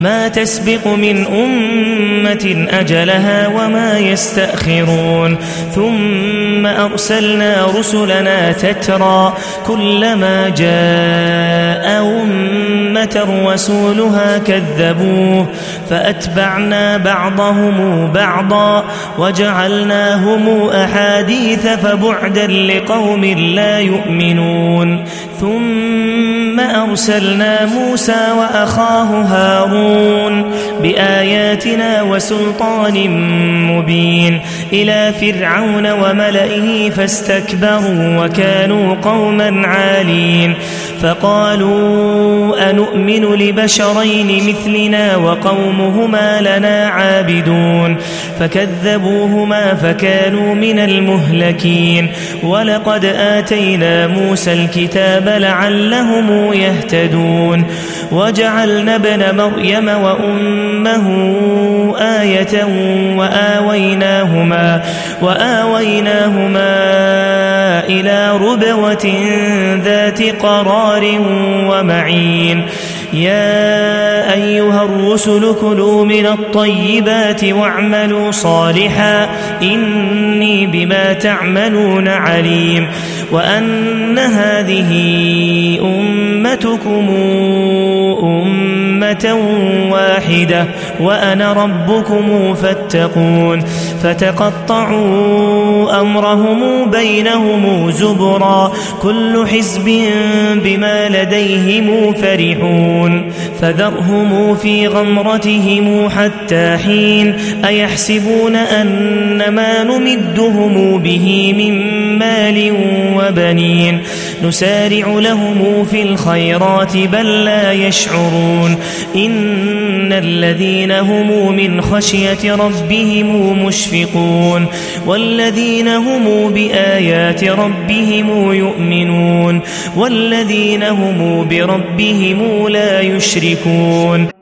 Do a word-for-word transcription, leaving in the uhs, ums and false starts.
ما تسبق من أمة أجلها وما يستأخرون ثم أرسلنا رسلنا تترى كلما جاء أمة رسولها كذبوه فأتبعنا بعضهم بعضا وجعلناهم أحاديث فبعدا لقوم لا يؤمنون ثم أرسلنا موسى وأخاه هارون بآياتنا وسلطان مبين إلى فرعون وملئه فاستكبروا وكانوا قوما عالين فقالوا أنؤمن لبشرين مثلنا وقومهما لنا عابدون فكذبوهما فكانوا من المهلكين ولقد آتينا موسى الكتاب لعلهم يهتدون وجعلنا ابن مريم وأمه آية وآويناهما, وآويناهما إلى ربوة ذات قرار ومعين يا أيها الرسل كلوا من الطيبات واعملوا صالحا إني بما تعملون عليم وأن هذه أمتكم أمة واحدة وأنا ربكم فاتقون فتقطعوا أمرهم بينهم زبرا كل حزب بما لديهم فرحون فذرهم في غمرتهم حتى حين أيحسبون أن ما نمدهم به من مال وبنين نسارع لهم في الخيرات بل لا يشعرون إن الذين هم من خشية ربهم مشفقون والذين هم بآيات ربهم يؤمنون والذين هم بربهم لا يشركون